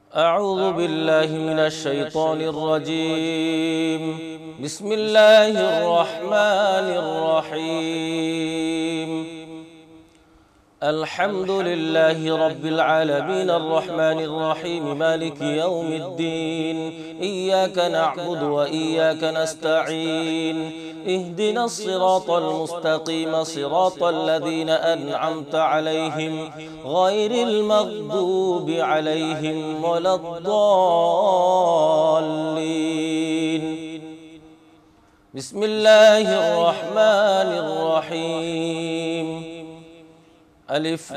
أعوذ بالله من الشيطان الرجيم. بسم الله الرحمن الرحيم. الحمد لله رب العالمين الرحمن الرحيم مالك يوم الدين. إياك نعبد وإياك نستعين. اهدنا الصراط المستقيم صراط الذين أنعمت عليهم غير المغضوب عليهم ولا الضالين. بسم الله الرحمن الرحيم. ألف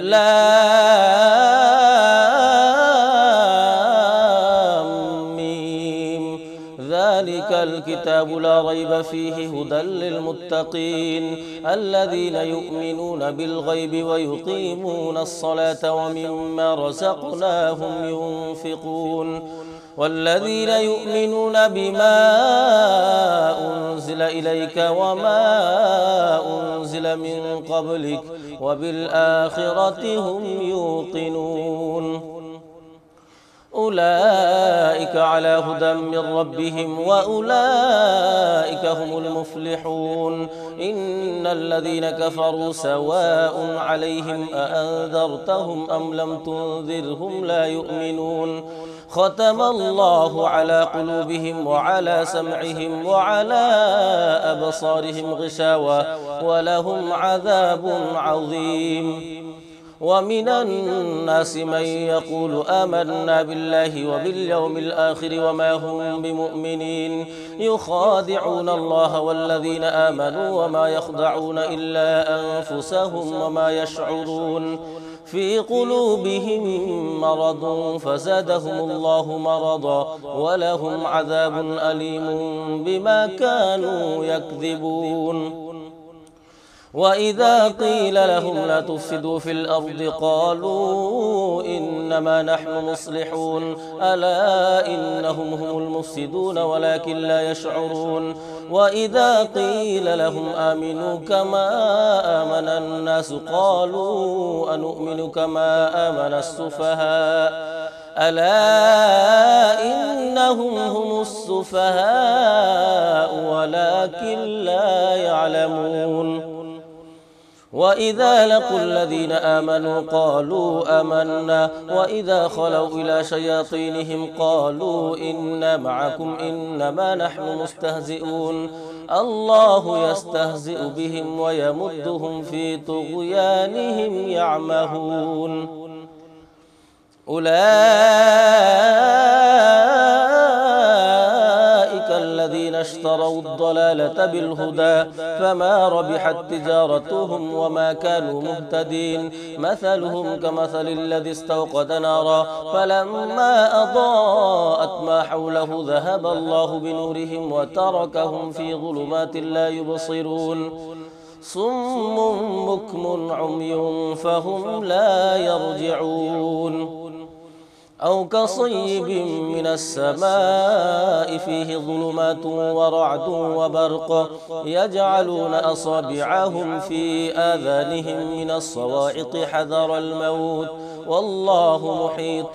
لام ميم. ذلك الكتاب لا ريب فيه هدى للمتقين الذين يؤمنون بالغيب ويقيمون الصلاة ومما رزقناهم ينفقون والذين يؤمنون بما أنزل إليك وما أنزل من قبلك وبالآخرة هم يوقنون. أولئك على هدى من ربهم وأولئك هم المفلحون. إن الذين كفروا سواء عليهم أأنذرتهم أم لم تنذرهم لا يؤمنون. ختم الله على قلوبهم وعلى سمعهم وعلى أبصارهم غشاوة ولهم عذاب عظيم. ومن الناس من يقول آمنا بالله وباليوم الآخر وما هم بمؤمنين يخادعون الله والذين آمنوا وما يخدعون إلا أنفسهم وما يشعرون. في قلوبهم مرض فزادهم الله مرضا ولهم عذاب أليم بما كانوا يكذبون. وإذا قيل لهم لا تفسدوا في الأرض قالوا إنما نحن مصلحون ألا إنهم هم المفسدون ولكن لا يشعرون. وإذا قيل لهم آمنوا كما آمن الناس قالوا أنؤمن كما آمن السفهاء ألا إنهم هم السفهاء ولكن لا يعلمون. وإذا لقوا الذين آمنوا قالوا آمنا وإذا خلوا إلى شياطينهم قالوا إنا معكم إنما نحن مستهزئون. الله يستهزئ بهم ويمدهم في طغيانهم يعمهون. أولئك الذين اشتروا الضلالة بالهدى فما ربحت تجارتهم وما كانوا مهتدين. مثلهم كمثل الذي استوقد نارا فلما أضاءت ما حوله ذهب الله بنورهم وتركهم في ظلمات لا يبصرون. صم بكم عمي فهم لا يرجعون. أو كصيب من السماء فيه ظلمات ورعد وبرق يجعلون أصابعهم في آذانهم من الصواعق حذر الموت والله محيط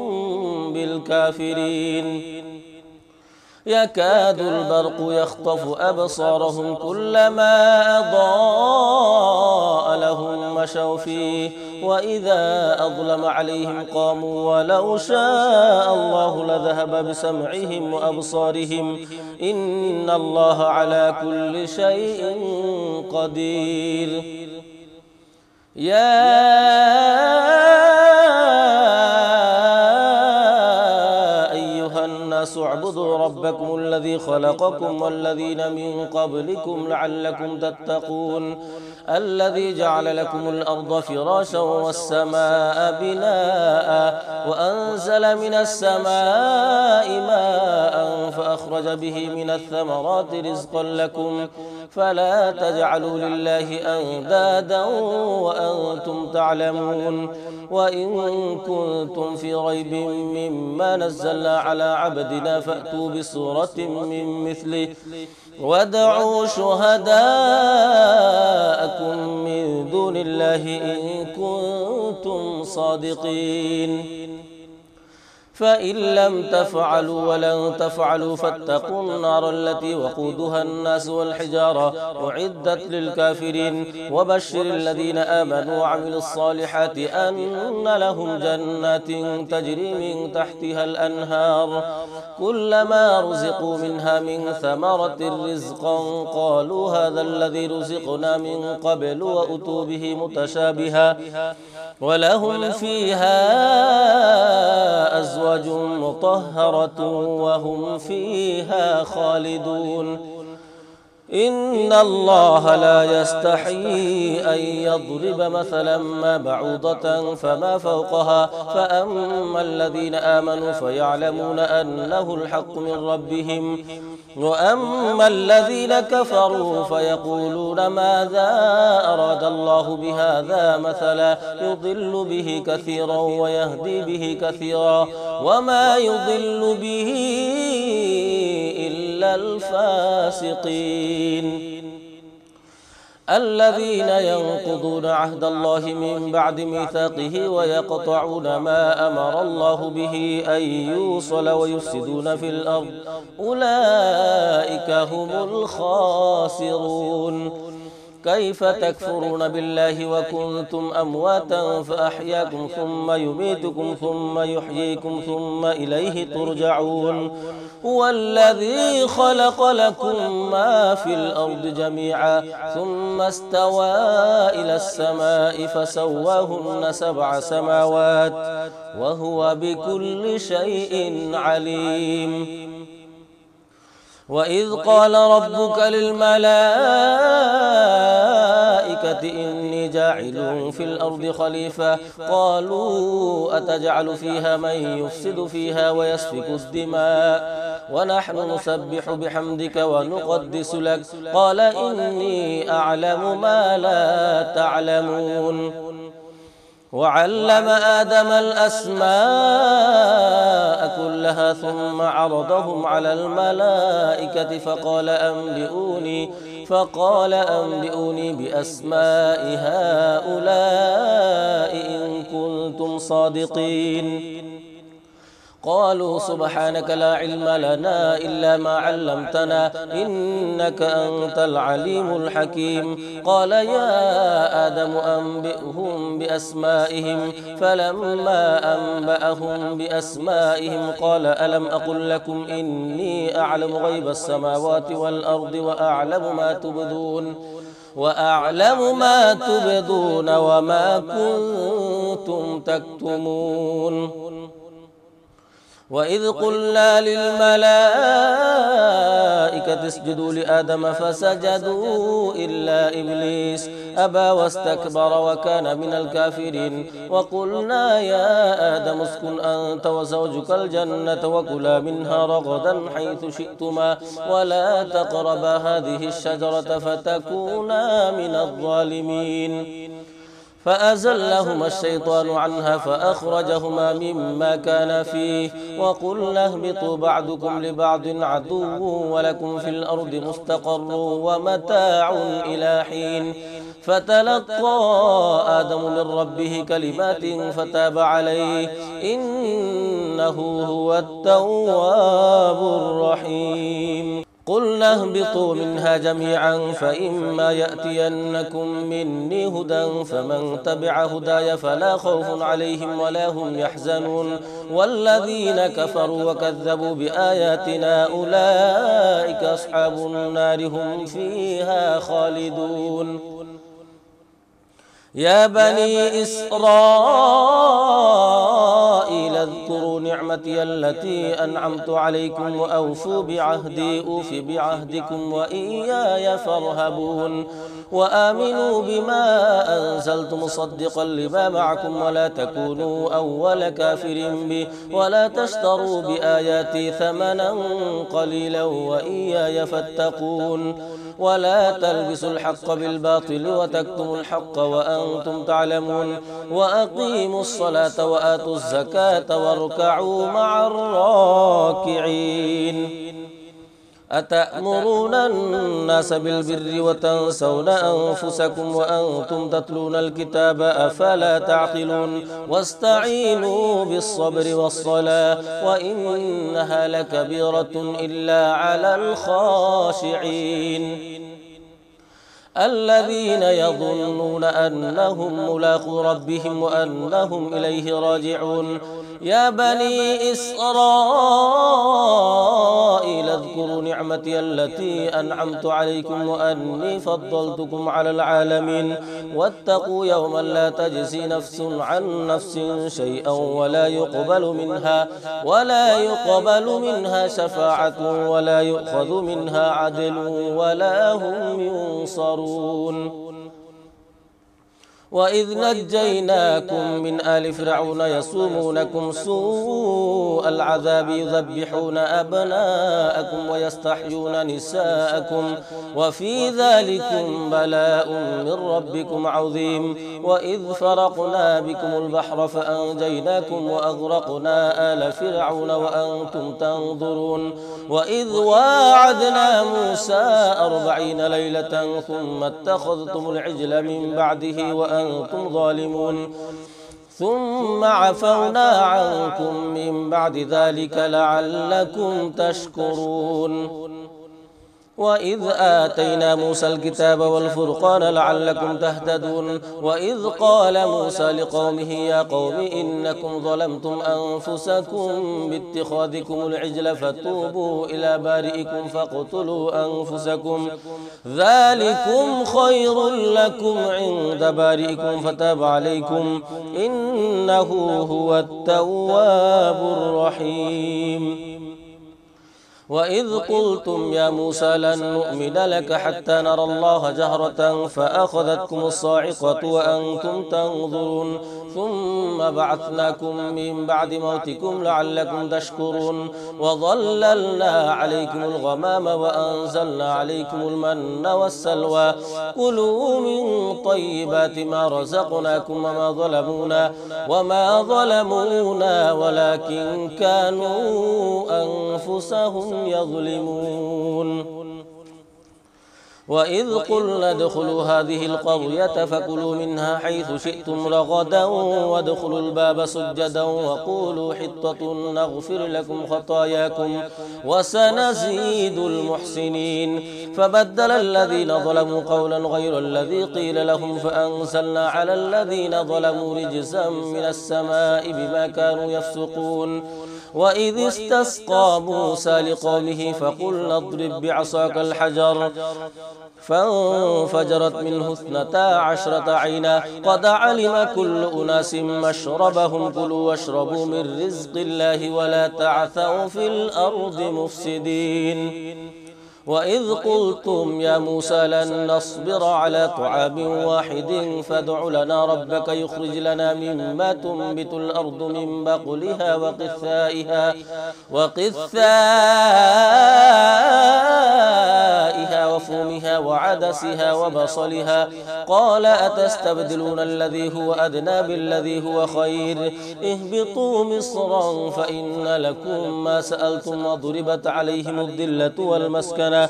بالكافرين. يكاد البرق يخطف أبصارهم كلما أضاء لهم مشوا فيه وإذا أظلم عليهم قاموا ولو شاء الله لذهب بسمعهم وأبصارهم إن الله على كل شيء قدير. يا اعبدوا ربكم الذي خلقكم والذين من قبلكم لعلكم تتقون. الذي جعل لكم الأرض فراشا والسماء بناء وأنزل من السماء ماء فأخرج به من الثمرات رزقا لكم فلا تجعلوا لله أندادا وأنتم تعلمون. وإن كنتم في ريب مما نزلنا على عبدنا فأتوا بسورة من مثله وادعوا شهداءكم من دون الله إن كنتم صادقين. فإن لم تفعلوا ولن تفعلوا فاتقوا النار التي وقودها الناس والحجارة أعدت للكافرين وبشر الذين آمنوا وعملوا الصالحات أن لهم جنات تجري من تحتها الأنهار كلما رزقوا منها من ثمرة رزقا قالوا هذا الذي رزقنا من قبل وأتوا به متشابها ولهم فيها أزواج مطهرة وهم فيها خالدون إن الله لا يستحيي أن يضرب مثلا ما بعوضة فما فوقها فأما الذين آمنوا فيعلمون أنه الحق من ربهم وأما الذين كفروا فيقولون ماذا أراد الله بهذا مثلا يضل به كثيرا ويهدي به كثيرا وما يضل به إلا الفاسقين الذين ينقضون عهد الله من بعد ميثاقه ويقطعون ما أمر الله به أن يوصل ويفسدون في الأرض أولئك هم الخاسرون كيف تكفرون بالله وكنتم أمواتا فأحياكم ثم يميتكم ثم يحييكم ثم إليه ترجعون هو الذي خلق لكم ما في الأرض جميعا ثم استوى إلى السماء فسواهن 7 سماوات وهو بكل شيء عليم وإذ قال ربك للملائكة إني جاعل في الأرض خليفة قالوا أتجعل فيها من يفسد فيها ويسفك الدماء ونحن نسبح بحمدك ونقدس لك قال إني أعلم ما لا تعلمون وعلم آدم الأسماء كلها ثم عرضهم على الملائكة فقال أنبئوني بأسماء هؤلاء إن كنتم صادقين قالوا سبحانك لا علم لنا إلا ما علمتنا إنك أنت العليم الحكيم قال يا آدم أنبئهم بأسمائهم فلما أنبأهم بأسمائهم قال ألم أقل لكم إني أعلم غيب السماوات والأرض وأعلم ما تبدون وما كنتم تكتمون وإذ قلنا للملائكة اسجدوا لآدم فسجدوا إلا إبليس أبى واستكبر وكان من الكافرين وقلنا يا آدم اسكن أنت وزوجك الجنة وكلا منها رغدا حيث شئتما ولا تقربا هذه الشجرة فتكونا من الظالمين فأزلهما الشيطان عنها فأخرجهما مما كان فيه وقلنا اهبطوا بعضكم لبعض عدو ولكم في الأرض مستقر ومتاع إلى حين فتلقى آدم من ربه كلمات فتاب عليه إنه هو التواب الرحيم قلنا اهبطوا منها جميعا فإما يأتينكم مني هدى فمن تبع هداي فلا خوف عليهم ولا هم يحزنون والذين كفروا وكذبوا بآياتنا أولئك أصحاب النار هم فيها خالدون يا بني إسرائيل اذكروا نعمتي التي أنعمت عليكم وأوفوا بعهدي أوف بعهدكم وإياي فارهبون وآمنوا بما أنزلت مصدقا لما معكم ولا تكونوا أول كافر به ولا تشتروا بآياتي ثمنا قليلا وإياي فاتقون ولا تلبسوا الحق بالباطل وتكتموا الحق وأنتم تعلمون وأقيموا الصلاة وآتوا الزكاة واركعوا مع الراكعين أتأمرون الناس بالبر وتنسون أنفسكم وأنتم تتلون الكتاب أفلا تعقلون واستعينوا بالصبر والصلاة وإنها لكبيرة إلا على الخاشعين الذين يظنون أنهم ملاقو ربهم وأنهم إليه راجعون يا بني إسرائيل اذكروا نعمتي التي أنعمت عليكم وأني فضلتكم على العالمين واتقوا يوما لا تجزي نفس عن نفس شيئا ولا يقبل منها شفاعة ولا يؤخذ منها عدل ولا هم ينصرون وإذ نجيناكم من آل فرعون يسومونكم سوء العذاب يذبحون أبناءكم ويستحيون نساءكم وفي ذلكم بلاء من ربكم عظيم وإذ فرقنا بكم البحر فأنجيناكم وأغرقنا آل فرعون وأنتم تنظرون وإذ واعدنا موسى 40 ليلة ثم اتخذتم العجل من بعده وأنتم ظالمون ثم عفونا عنكم من بعد ذلك لعلكم تشكرون وإذ آتينا موسى الكتاب والفرقان لعلكم تهتدون وإذ قال موسى لقومه يا قوم إنكم ظلمتم أنفسكم باتخاذكم العجل فتوبوا إلى بارئكم فاقتلوا أنفسكم ذلكم خير لكم عند بارئكم فتاب عليكم إنه هو التواب الرحيم وإذ قلتم يا موسى لن نؤمن لك حتى نرى الله جهرة فأخذتكم الصاعقة وأنتم تنظرون ثم بعثناكم من بعد موتكم لعلكم تشكرون وظللنا عليكم الغمام وأنزلنا عليكم المن والسلوى كلوا من طيبات ما رزقناكم وما ظلمونا ولكن كانوا أنفسهم يظلمون وإذ قلنا ادخلوا هذه القرية فكلوا منها حيث شئتم رغدا وادخلوا الباب سجدا وقولوا حطة نغفر لكم خطاياكم وسنزيد المحسنين فبدل الذين ظلموا قولا غير الذي قيل لهم فأنزلنا على الذين ظلموا رجزا من السماء بما كانوا يفسقون وإذ استسقى موسى لقومه فقلنا اضرب بعصاك الحجر فانفجرت منه 12 عينا قد علم كل أناس مشربهم كلوا واشربوا من رزق الله ولا تعثوا في الأرض مفسدين وإذ قلتم يا موسى لن نصبر على طعام واحد فادع لنا ربك يخرج لنا مما تنبت الأرض من بقلها وقثائها وفومها وعدسها وبصلها قال أتستبدلون الذي هو أدنى بالذي هو خير اهبطوا مصرا فإن لكم ما سألتم وضربت عليهم الذلة والمسكنة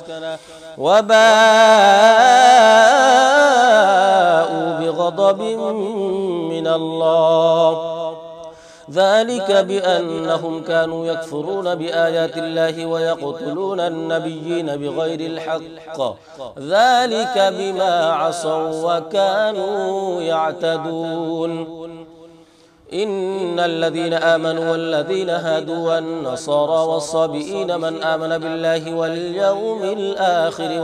وباءوا بغضب من الله ذلك بأنهم كانوا يكفرون بآيات الله ويقتلون النبيين بغير الحق ذلك بما عصوا وكانوا يعتدون إن الذين آمنوا والذين هادوا والنصارى والصابئين من آمن بالله واليوم الآخر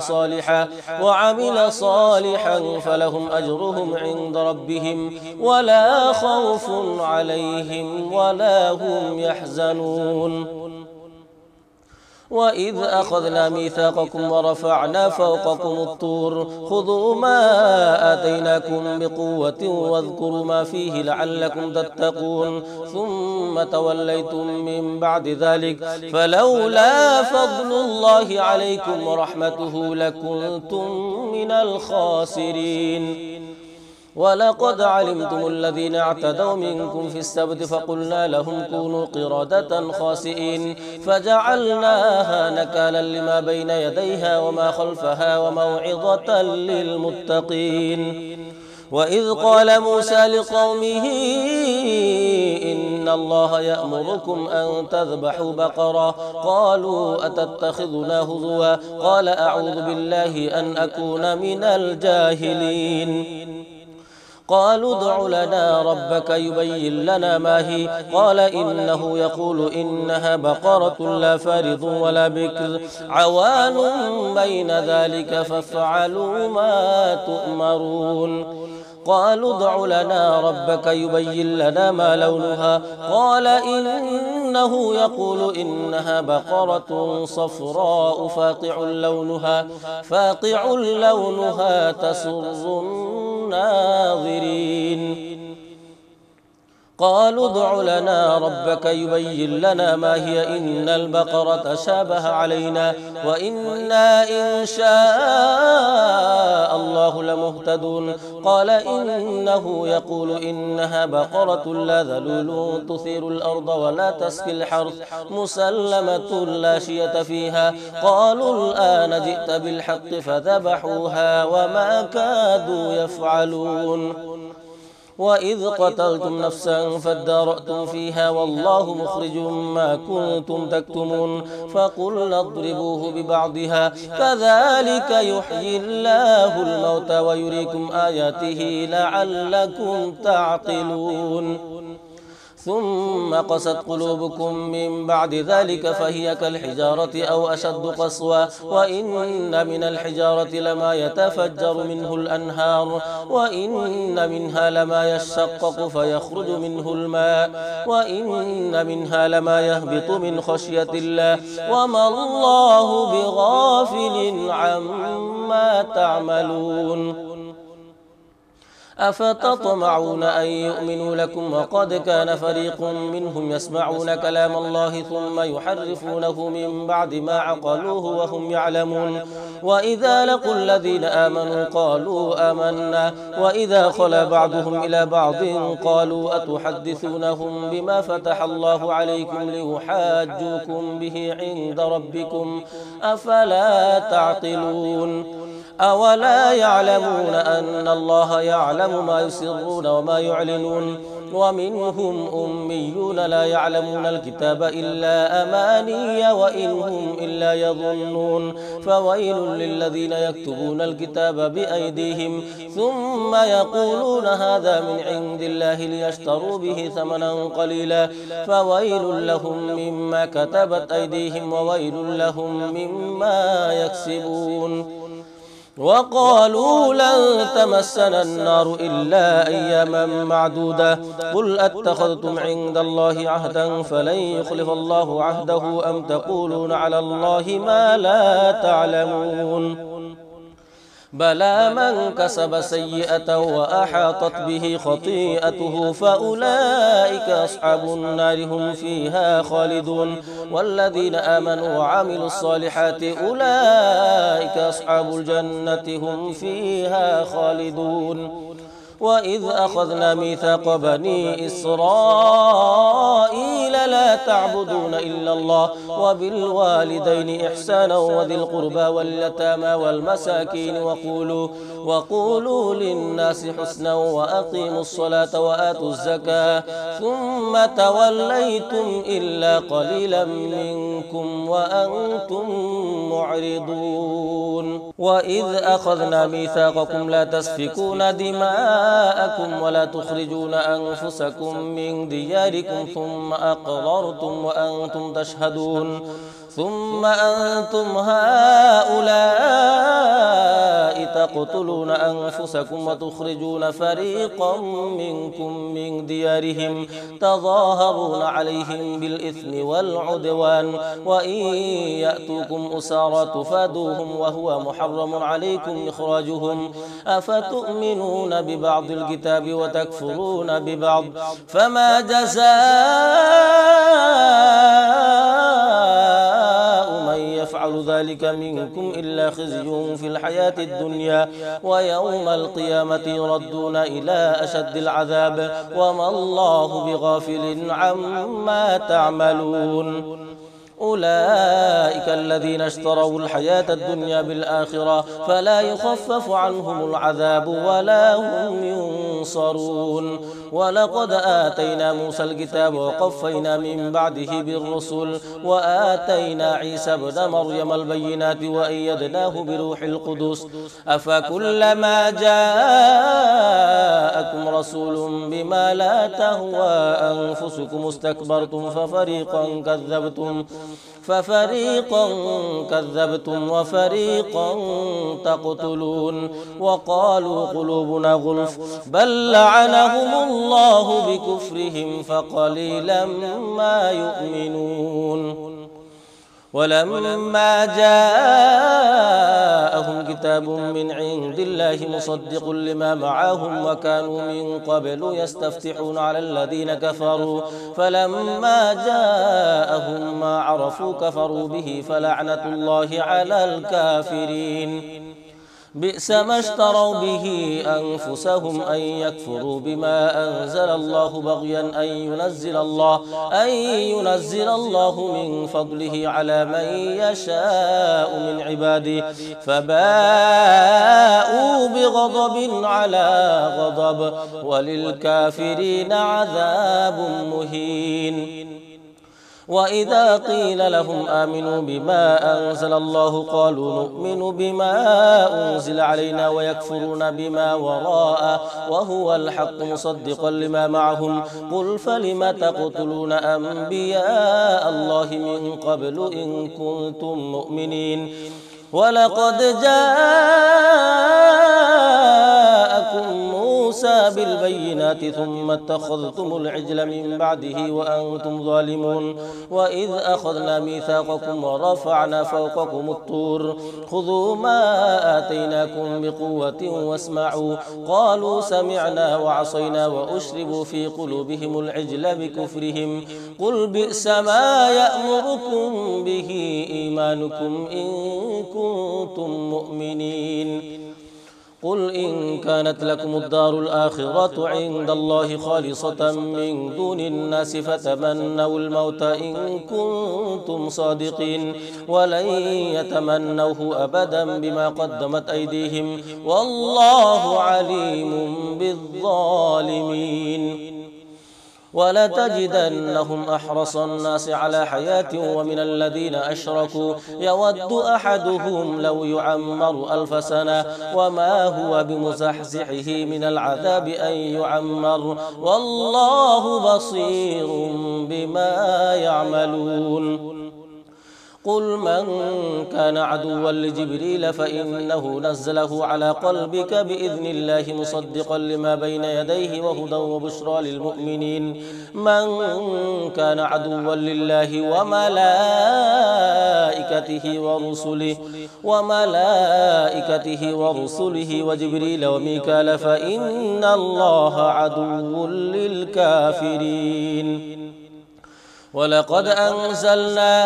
وعمل صالحا فلهم أجرهم عند ربهم ولا خوف عليهم ولا هم يحزنون وإذ أخذنا ميثاقكم ورفعنا فوقكم الطور خذوا ما آتيناكم بقوة واذكروا ما فيه لعلكم تتقون ثم توليتم من بعد ذلك فلولا فضل الله عليكم ورحمته لكنتم من الخاسرين ولقد علمتم الذين اعتدوا منكم في السبت فقلنا لهم كونوا قردة خاسئين فجعلناها نكالا لما بين يديها وما خلفها وموعظة للمتقين. وإذ قال موسى لقومه إن الله يأمركم أن تذبحوا بقرة قالوا أتتخذنا هزوا قال أعوذ بالله أن أكون من الجاهلين. قالوا ادع لنا ربك يبين لنا ما هي قال إنه يقول إنها بقرة لا فارض ولا بكر عوان بين ذلك فافعلوا ما تؤمرون. قالوا ادع لنا ربك يبين لنا ما لونها قال إنه يقول إنها بقرة صفراء فاقع لونها تسر الناظرين. قالوا ادع لنا ربك يبين لنا ما هي إن البقرة شابه علينا وإنا إن شاء الله لمهتدون. قال إنه يقول إنها بقرة لا ذلول تثير الأرض ولا تسقي الحرث مسلمة لا شية فيها. قالوا الآن جئت بالحق فذبحوها وما كادوا يفعلون. وإذ قتلتم نفسا فادارأتم فيها والله مخرج ما كنتم تكتمون. فقلنا اضربوه ببعضها كذلك يحيي الله الموتى ويريكم آياته لعلكم تعقلون. ثم قست قلوبكم من بعد ذلك فهي كالحجارة أو أشد قسوة وإن من الحجارة لما يتفجر منه الأنهار وإن منها لما يشقق فيخرج منه الماء وإن منها لما يهبط من خشية الله وما الله بغافل عما تعملون. أفتطمعون أن يؤمنوا لكم وقد كان فريق منهم يسمعون كلام الله ثم يحرفونه من بعد ما عقلوه وهم يعلمون. وإذا لقوا الذين آمنوا قالوا آمنا وإذا خلا بعضهم إلى بعض قالوا أتحدثونهم بما فتح الله عليكم ليحاجوكم به عند ربكم أفلا تعقلون. أولا يعلمون أن الله يعلم ما يسرون وما يعلنون. ومنهم أميون لا يعلمون الكتاب إلا أماني وإن هم إلا يظنون. فويل للذين يكتبون الكتاب بأيديهم ثم يقولون هذا من عند الله ليشتروا به ثمنا قليلا فويل لهم مما كتبت أيديهم وويل لهم مما يكسبون. وقالوا لن تمسنا النار إلا أياما معدودة قل أتخذتم عند الله عهدا فلن يخلف الله عهده أم تقولون على الله ما لا تعلمون. بلى من كسب سيئة وأحاطت به خطيئته فأولئك أصحاب النار هم فيها خالدون. والذين آمنوا وعملوا الصالحات أولئك أصحاب الجنة هم فيها خالدون. وإذ أخذنا ميثاق بني إسرائيل لا تعبدون إلا الله وبالوالدين إحسانا وذي القربى واليتامى والمساكين وقولوا للناس حسنا وأقيموا الصلاة وآتوا الزكاة ثم توليتم إلا قليلا منكم وأنتم معرضون. وإذ أخذنا ميثاقكم لا تسفكون دماءكم ولا تخرجون أنفسكم من دياركم ثم أقررتم وأنتم تشهدون. ثم أنتم هؤلاء تقتلون أنفسكم وتخرجون فريقا منكم من ديارهم تظاهرون عليهم بالإثم والعدوان وإن يأتوكم أسارى تفادوهم وهو محرم عليكم إخراجهم أفتؤمنون ببعض الكتاب وتكفرون ببعض فما جزاء من يفعل ذلك ذلك منكم إلا خزي في الحياة الدنيا ويوم القيامة يردون إلى أشد العذاب وما الله بغافل عما تعملون أولئك الذين اشتروا الحياة الدنيا بالآخرة فلا يخفف عنهم العذاب ولا هم ينصرون ولقد آتينا موسى الكتاب وقفينا من بعده بالرسل وآتينا عيسى ابن مريم البينات وأيدناه بروح القدس أفكلما جاءكم رسول بما لا تهوى أنفسكم استكبرتم ففريقا كذبتم وفريقا تقتلون وقالوا قلوبنا غلف بل لعنهم الله بكفرهم فقليلا ما يؤمنون ولما جاءهم كتاب من عند الله مصدق لما معهم وكانوا من قبل يستفتحون على الذين كفروا فلما جاءهم ما عرفوا كفروا به فلعنة الله على الكافرين بئس ما اشتروا به أنفسهم أن يكفروا بما أنزل الله بغيا أن ينزل الله من فضله على من يشاء من عباده فباءوا بغضب على غضب وللكافرين عذاب مهين وإذا قيل لهم آمنوا بما أنزل الله قالوا نؤمن بما أنزل علينا ويكفرون بما وراءه وهو الحق مصدقا لما معهم قل فلم تقتلون أنبياء الله من قبل إن كنتم مؤمنين ولقد جاءكم موسى بالبينات ثم اتخذتم العجل من بعده وأنتم ظالمون وإذ أخذنا ميثاقكم ورفعنا فوقكم الطور خذوا ما آتيناكم بقوة واسمعوا قالوا سمعنا وعصينا وأشربوا في قلوبهم العجل بكفرهم قل بئس ما يأمركم به إيمانكم إن كنتم مؤمنين قل إن كانت لكم الدار الآخرة عند الله خالصة من دون الناس فتمنوا الموت إن كنتم صادقين ولن يتمنوه أبدا بما قدمت أيديهم والله عليم بالظالمين ولتجدنهم أحرص الناس على حياة ومن الذين أشركوا يود أحدهم لو يعمر 1000 سنة وما هو بمزحزحه من العذاب أن يعمر والله بصير بما يعملون قل من كان عدوا لجبريل فإنه نزله على قلبك بإذن الله مصدقا لما بين يديه وهدى وبشرى للمؤمنين من كان عدوا لله وملائكته ورسله وجبريل وميكال فإن الله عدو للكافرين ولقد أنزلنا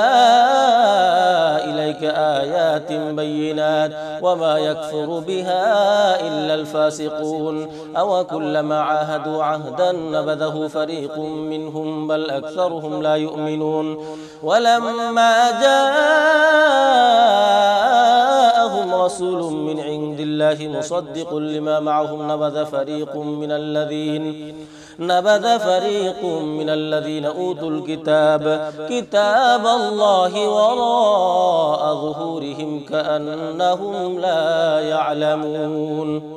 إليك آيات بينات وما يكفر بها إلا الفاسقون أو كلما عاهدوا عهدا نبذه فريق منهم بل أكثرهم لا يؤمنون ولما جاءهم رسول من عند الله مصدق لما معهم نبذ فريق من الذين أوتوا كتاب الله وراء ظهورهم كأنهم لا يعلمون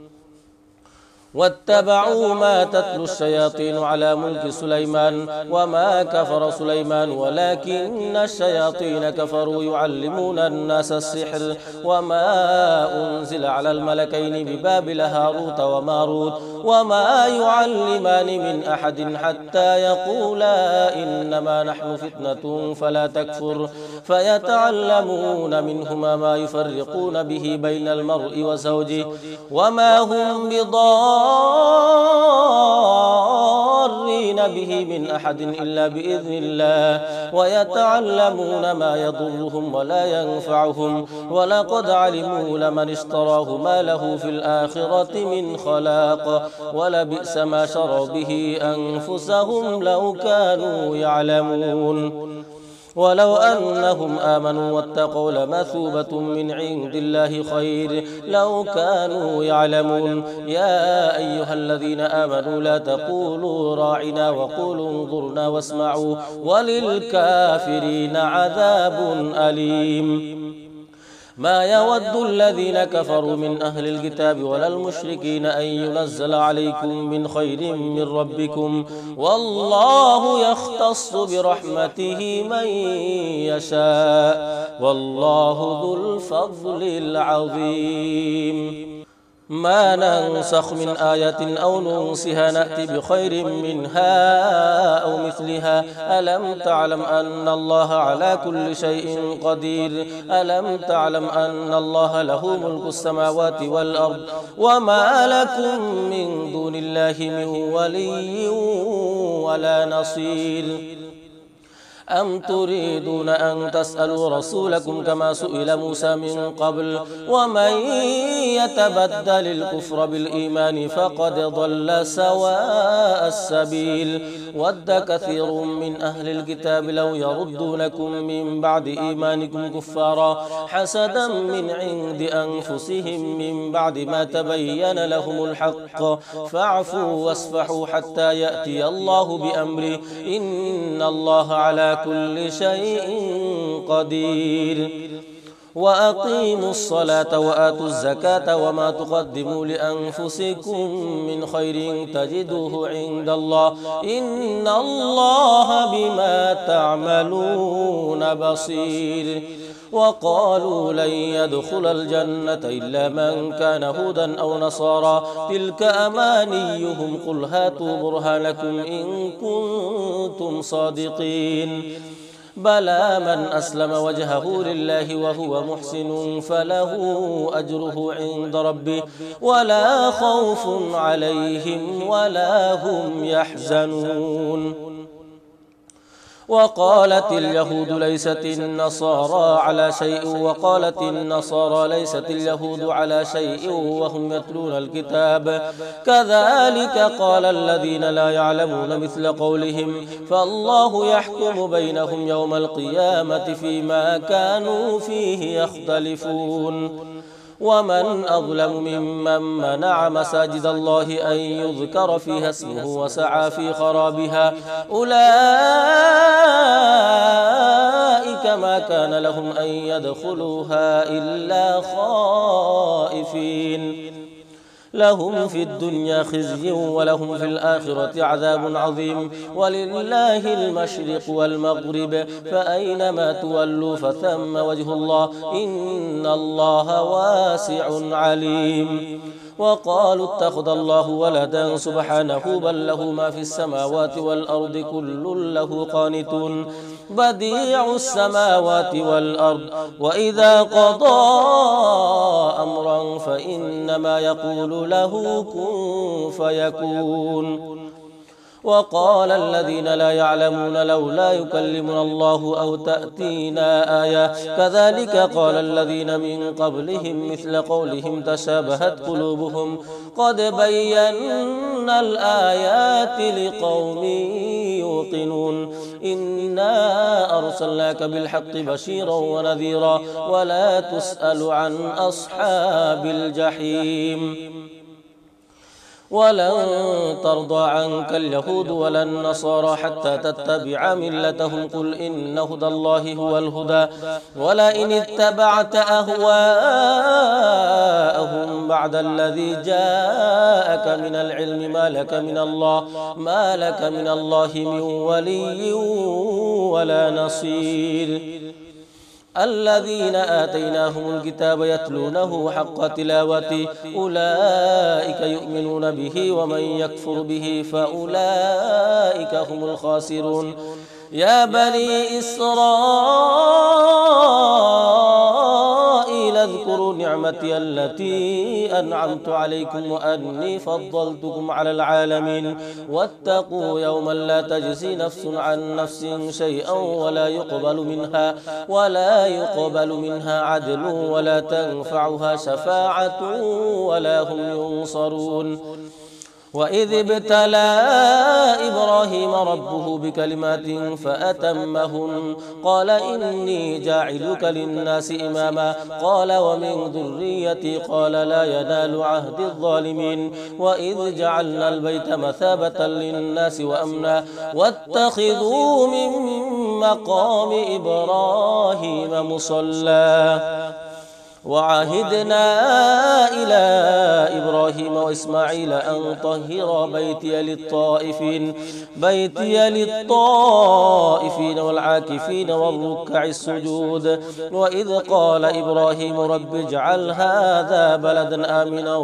واتبعوا ما تتلو الشياطين على ملك سليمان وما كفر سليمان ولكن الشياطين كفروا يعلمون الناس السحر وما أنزل على الملكين ببابل هاروت وماروت وما يعلمان من أحد حتى يقولا إنما نحن فتنة فلا تكفر فيتعلمون منهما ما يفرقون به بين المرء وزوجه وما هم بضارين به من أحد إلا بإذن الله ويتعلمون ما يضرهم ولا ينفعهم ولقد علموا لمن اشتراه ما له في الآخرة من خلاق ولبئس ما شروا به أنفسهم لو كانوا يعلمون ولو أنهم آمنوا واتقوا لمثوبة من عند الله خير لو كانوا يعلمون يا أيها الذين آمنوا لا تقولوا راعنا وقولوا انظرنا واسمعوا وللكافرين عذاب أليم ما يود الذين كفروا من أهل الكتاب ولا المشركين أن ينزل عليكم من خير من ربكم والله يختص برحمته من يشاء والله ذو الفضل العظيم ما ننسخ من آية أو ننسها نأتي بخير منها أو مثلها ألم تعلم أن الله على كل شيء قدير ألم تعلم أن الله له ملك السماوات والأرض وما لكم من دون الله من ولي ولا نصير أم تريدون أن تسألوا رسولكم كما سئل موسى من قبل ومن يتبدل الكفر بالإيمان فقد ضل سواء السبيل ود كثير من أهل الكتاب لو يردونكم من بعد إيمانكم كفارا حسدا من عند أنفسهم من بعد ما تبين لهم الحق فاعفوا واصفحوا حتى يأتي الله بأمره إن الله على كل شيء قدير وأقيموا الصلاة وآتوا الزكاة وما تقدموا لأنفسكم من خير تجدوه عند الله إن الله بما تعملون بصير وقالوا لن يدخل الجنة إلا من كان هودا أو نصارى تلك أمانيهم قل هاتوا برهانكم إن كنتم صادقين بلى من أسلم وجهه لله وهو محسن فله أجره عند ربه ولا خوف عليهم ولا هم يحزنون وقالت اليهود ليست النصارى على شيء وقالت النصارى ليست اليهود على شيء وهم يتلون الكتاب كذلك قال الذين لا يعلمون مثل قولهم فالله يحكم بينهم يوم القيامة فيما كانوا فيه يختلفون ومن أظلم ممن منع مساجد الله أن يذكر فيها اسمه وسعى في خرابها أولئك ما كان لهم أن يدخلوها إلا خائفين لهم في الدنيا خزي ولهم في الآخرة عذاب عظيم ولله المشرق والمغرب فأينما تولوا فثم وجه الله إن الله واسع عليم وقالوا اتخذ الله ولدا سبحانه بل له ما في السماوات والأرض كل له قانتون بديع السماوات والأرض وإذا قضى أمرا فإنما يقول له كن فيكون وقال الذين لا يعلمون لولا يكلمنا الله أو تأتينا آية كذلك قال الذين من قبلهم مثل قولهم تشابهت قلوبهم قد بينا الآيات لقوم يوقنون إنا أرسلناك بالحق بشيرا ونذيرا ولا تسأل عن أصحاب الجحيم ولن ترضى عنك اليهود ولا النصارى حتى تتبع ملتهم قل إن هدى الله هو الهدى ولئن اتبعت أهواءهم بعد الذي جاءك من العلم ما لك من الله من ولي ولا نصير الذين آتيناهم الكتاب يتلونه حق تلاوته أولئك يؤمنون به ومن يكفر به فأولئك هم الخاسرون يا بني إسرائيل اذكروا نعمتي نعمتي التي أنعمت عليكم وأني فضلتكم على العالمين واتقوا يوما لا تجزي نفس عن نفس شيئا ولا يقبل منها عدل ولا تنفعها شفاعة ولا هم ينصرون. وإذ ابتلى إبراهيم ربه بكلمات فأتمهن قال إني جاعلك للناس إماما قال ومن ذريتي قال لا ينال عهد الظالمين. وإذ جعلنا البيت مثابة للناس وأمنا واتخذوا من مقام إبراهيم مصلى وعهدنا إلى إبراهيم وإسماعيل أن طهر بيتي للطائفين والعاكفين والركع السجود. وإذ قال إبراهيم رب اجعل هذا بلدا آمنا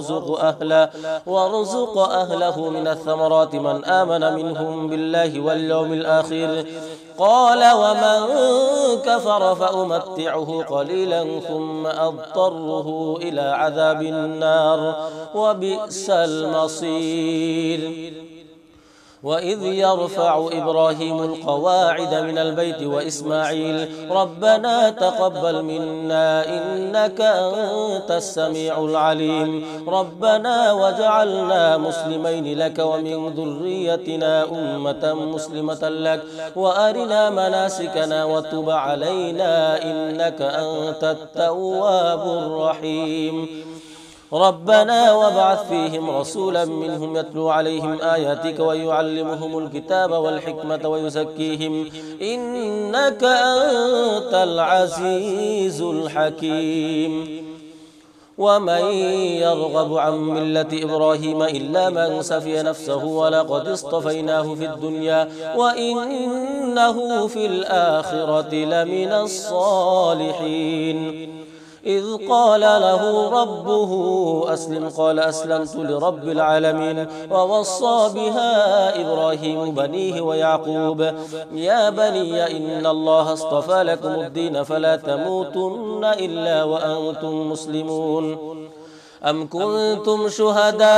وارزق أهله من الثمرات من آمن منهم بالله واليوم الآخر قال ومن كفر فأمتعه قليلا ثم أضطره إلى عذاب النار وبئس المصير. وإذ يرفع إبراهيم القواعد من البيت وإسماعيل ربنا تقبل منا إنك أنت السميع العليم ربنا واجعلنا مسلمين لك ومن ذريتنا أمة مسلمة لك وأرنا مناسكنا وتب علينا إنك أنت التواب الرحيم ربنا وابعث فيهم رسولا منهم يتلو عليهم آياتك ويعلمهم الكتاب والحكمة ويزكيهم إنك أنت العزيز الحكيم. ومن يرغب عن ملة إبراهيم إلا من سفي نفسه ولقد اصطفيناه في الدنيا وإنه في الآخرة لمن الصالحين. إذ قال له ربه أسلم قال أسلمت لرب العالمين ووصى بها إبراهيم بنيه ويعقوب يا بني إن الله اصطفى لكم الدين فلا تموتن إلا وأنتم مسلمون. أم كنتم شهداء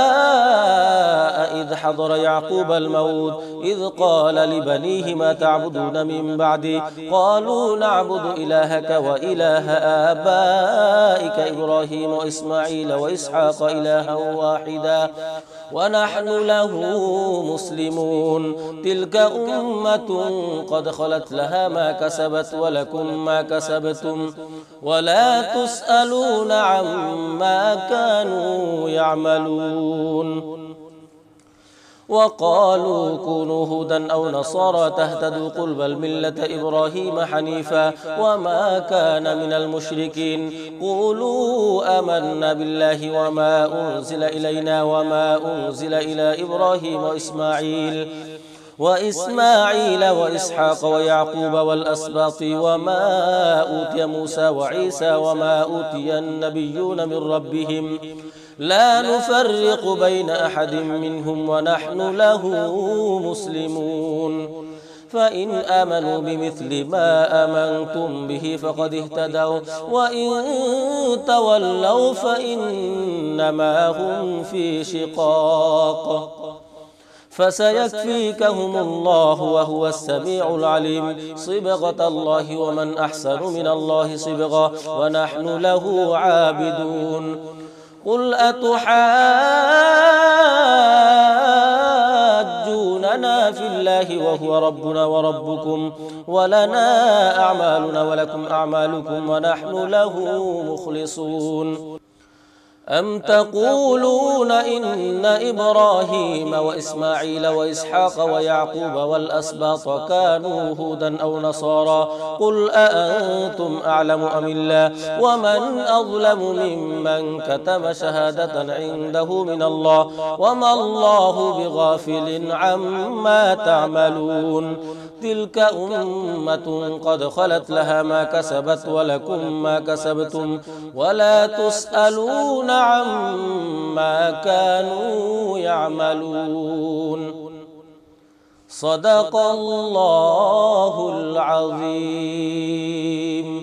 إذ حضر يعقوب الموت إذ قال لبنيه ما تعبدون من بعدي قالوا نعبد إلهك وإله آبائك إبراهيم وإسماعيل وإسحاق إلها واحدا ونحن له مسلمون. تلك أمة قد خلت لها ما كسبت ولكم ما كسبتم ولا تسألون عما كانوا يعملون. وقالوا كونوا هودا أو نصارى تهتدوا قل بل ملة إبراهيم حنيفا وما كان من المشركين. قولوا آمنا بالله وما أنزل إلينا وما أنزل إلى إبراهيم وإسماعيل وإسحاق ويعقوب والأسباط وما أوتي موسى وعيسى وما أوتي النبيون من ربهم لا نفرق بين أحد منهم ونحن له مسلمون. فإن آمنوا بمثل ما آمنتم به فقد اهتدوا وإن تولوا فإنما هم في شقاق فسيكفيكهم الله وهو السميع العليم. صبغة الله ومن أحسن من الله صبغة ونحن له عابدون. قل أتحاجوننا في الله وهو ربنا وربكم ولنا أعمالنا ولكم أعمالكم ونحن له مخلصون. أم تقولون إن إبراهيم وإسماعيل وإسحاق ويعقوب والأسباط كانوا هودا أو نصارى قل أأنتم أعلم أم الله ومن أظلم ممن كتم شهادة عنده من الله وما الله بغافل عما تعملون. تلك أمة قد خلت لها ما كسبت ولكم ما كسبتم ولا تسألون عما كانوا يعملون. صدق الله العظيم.